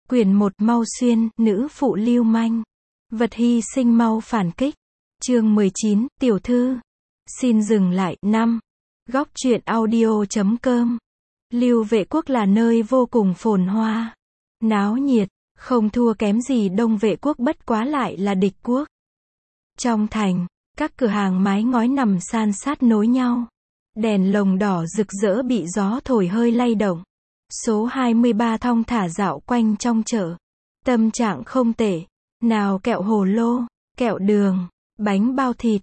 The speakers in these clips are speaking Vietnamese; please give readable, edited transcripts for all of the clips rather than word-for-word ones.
Quyển 1 Mau Xuyên, nữ phụ lưu manh. Vật hy sinh mau phản kích. Chương 19, tiểu thư. Xin dừng lại. 5. Góc truyện audio.com. Lưu Vệ Quốc là nơi vô cùng phồn hoa, náo nhiệt, không thua kém gì Đông Vệ Quốc, bất quá lại là địch quốc. Trong thành, các cửa hàng mái ngói nằm san sát nối nhau. Đèn lồng đỏ rực rỡ bị gió thổi hơi lay động. Số 23 thong thả dạo quanh trong chợ. Tâm trạng không tệ. Nào kẹo hồ lô, kẹo đường, bánh bao thịt.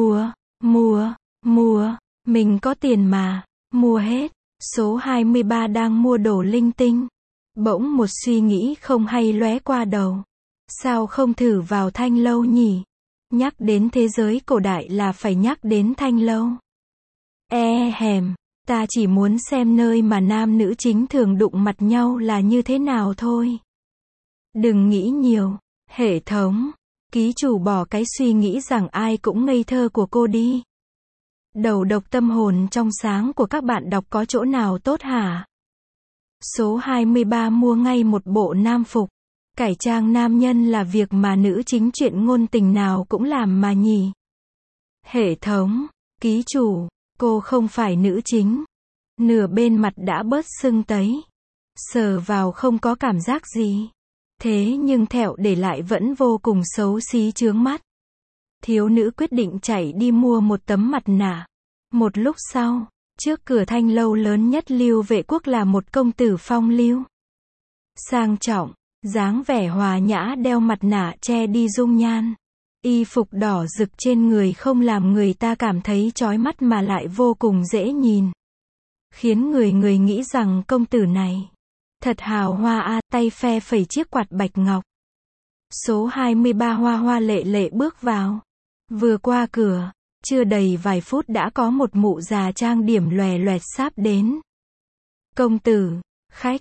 Mua. Mình có tiền mà. Mua hết. Số 23 đang mua đồ linh tinh. Bỗng một suy nghĩ không hay lóe qua đầu. Sao không thử vào Thanh Lâu nhỉ? Nhắc đến thế giới cổ đại là phải nhắc đến Thanh Lâu. Ta chỉ muốn xem nơi mà nam nữ chính thường đụng mặt nhau là như thế nào thôi. Đừng nghĩ nhiều. Hệ thống. Ký chủ bỏ cái suy nghĩ rằng ai cũng ngây thơ của cô đi. Đầu độc tâm hồn trong sáng của các bạn đọc có chỗ nào tốt hả? Số 23 mua ngay một bộ nam phục. Cải trang nam nhân là việc mà nữ chính truyện ngôn tình nào cũng làm mà nhỉ. Hệ thống. Ký chủ. Cô không phải nữ chính. Nửa bên mặt đã bớt sưng tấy. Sờ vào không có cảm giác gì. Thế nhưng thẹo để lại vẫn vô cùng xấu xí chướng mắt. Thiếu nữ quyết định chạy đi mua một tấm mặt nạ. Một lúc sau, trước cửa Thanh Lâu lớn nhất Lưu Vệ Quốc là một công tử phong lưu. Sang trọng, dáng vẻ hòa nhã, đeo mặt nạ che đi dung nhan. Y phục đỏ rực trên người không làm người ta cảm thấy chói mắt mà lại vô cùng dễ nhìn. Khiến người nghĩ rằng công tử này thật hào hoa tay phe phẩy chiếc quạt bạch ngọc. Số 23 hoa hoa lệ lệ bước vào. Vừa qua cửa, chưa đầy vài phút đã có một mụ già trang điểm lòe loẹt sáp đến. Công tử, khách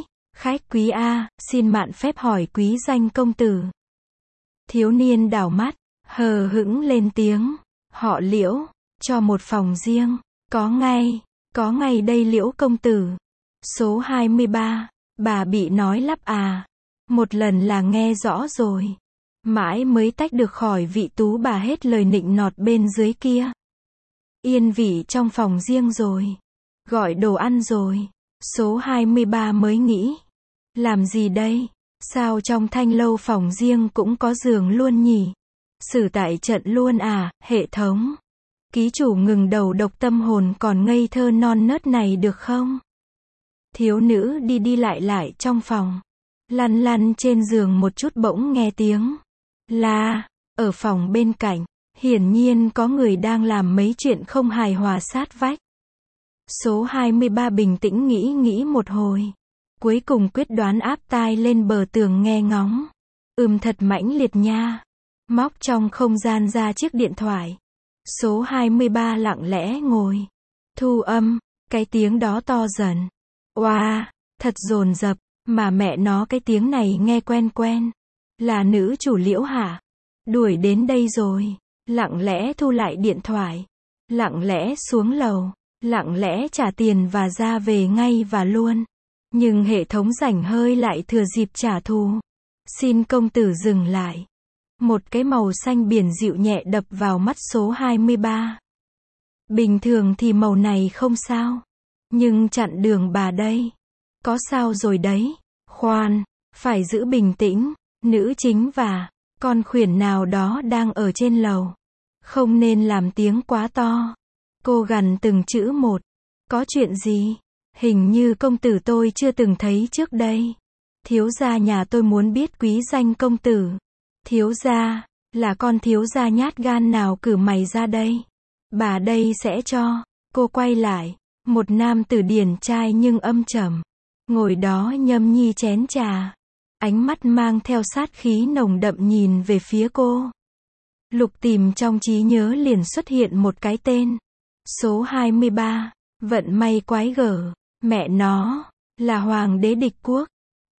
quý xin mạn phép hỏi quý danh công tử. Thiếu niên đảo mắt, hờ hững lên tiếng. Họ Liễu, cho một phòng riêng. Có ngay đây Liễu công tử. Số 23, bà bị nói lắp à. Một lần là nghe rõ rồi. Mãi mới tách được khỏi vị tú bà hết lời nịnh nọt bên dưới kia. Yên vị trong phòng riêng rồi. Gọi đồ ăn rồi. Số 23 mới nghĩ. Làm gì đây? Sao trong Thanh Lâu phòng riêng cũng có giường luôn nhỉ? Xử tại trận luôn à, hệ thống. Ký chủ ngừng đầu độc tâm hồn còn ngây thơ non nớt này được không? Thiếu nữ đi lại trong phòng. Lăn trên giường một chút bỗng nghe tiếng la ở phòng bên cạnh. Hiển nhiên có người đang làm mấy chuyện không hài hòa sát vách. Số 23 bình tĩnh nghĩ một hồi. Cuối cùng quyết đoán áp tai lên bờ tường nghe ngóng. Thật mãnh liệt nha. Móc trong không gian ra chiếc điện thoại. Số 23 lặng lẽ ngồi. Thu âm. Cái tiếng đó to dần. Oa, thật dồn dập. Mà mẹ nó cái tiếng này nghe quen. Là nữ chủ Liễu hả? Đuổi đến đây rồi. Lặng lẽ thu lại điện thoại. Lặng lẽ xuống lầu. Lặng lẽ trả tiền và ra về ngay và luôn. Nhưng hệ thống rảnh hơi lại thừa dịp trả thù. Xin công tử dừng lại. Một cái màu xanh biển dịu nhẹ đập vào mắt số 23. Bình thường thì màu này không sao. Nhưng chặn đường bà đây. Có sao rồi đấy. Khoan, phải giữ bình tĩnh. Nữ chính và con khuyển nào đó đang ở trên lầu. Không nên làm tiếng quá to. Cô gằn từng chữ một. Có chuyện gì? Hình như công tử tôi chưa từng thấy trước đây. Thiếu gia nhà tôi muốn biết quý danh công tử. Thiếu gia, là con thiếu gia nhát gan nào cử mày ra đây? Bà đây sẽ cho. Cô quay lại. Một nam tử điển trai nhưng âm trầm. Ngồi đó nhâm nhi chén trà. Ánh mắt mang theo sát khí nồng đậm nhìn về phía cô. Lục tìm trong trí nhớ liền xuất hiện một cái tên. Số 23. Vận may quái gở. Mẹ nó, là hoàng đế địch quốc.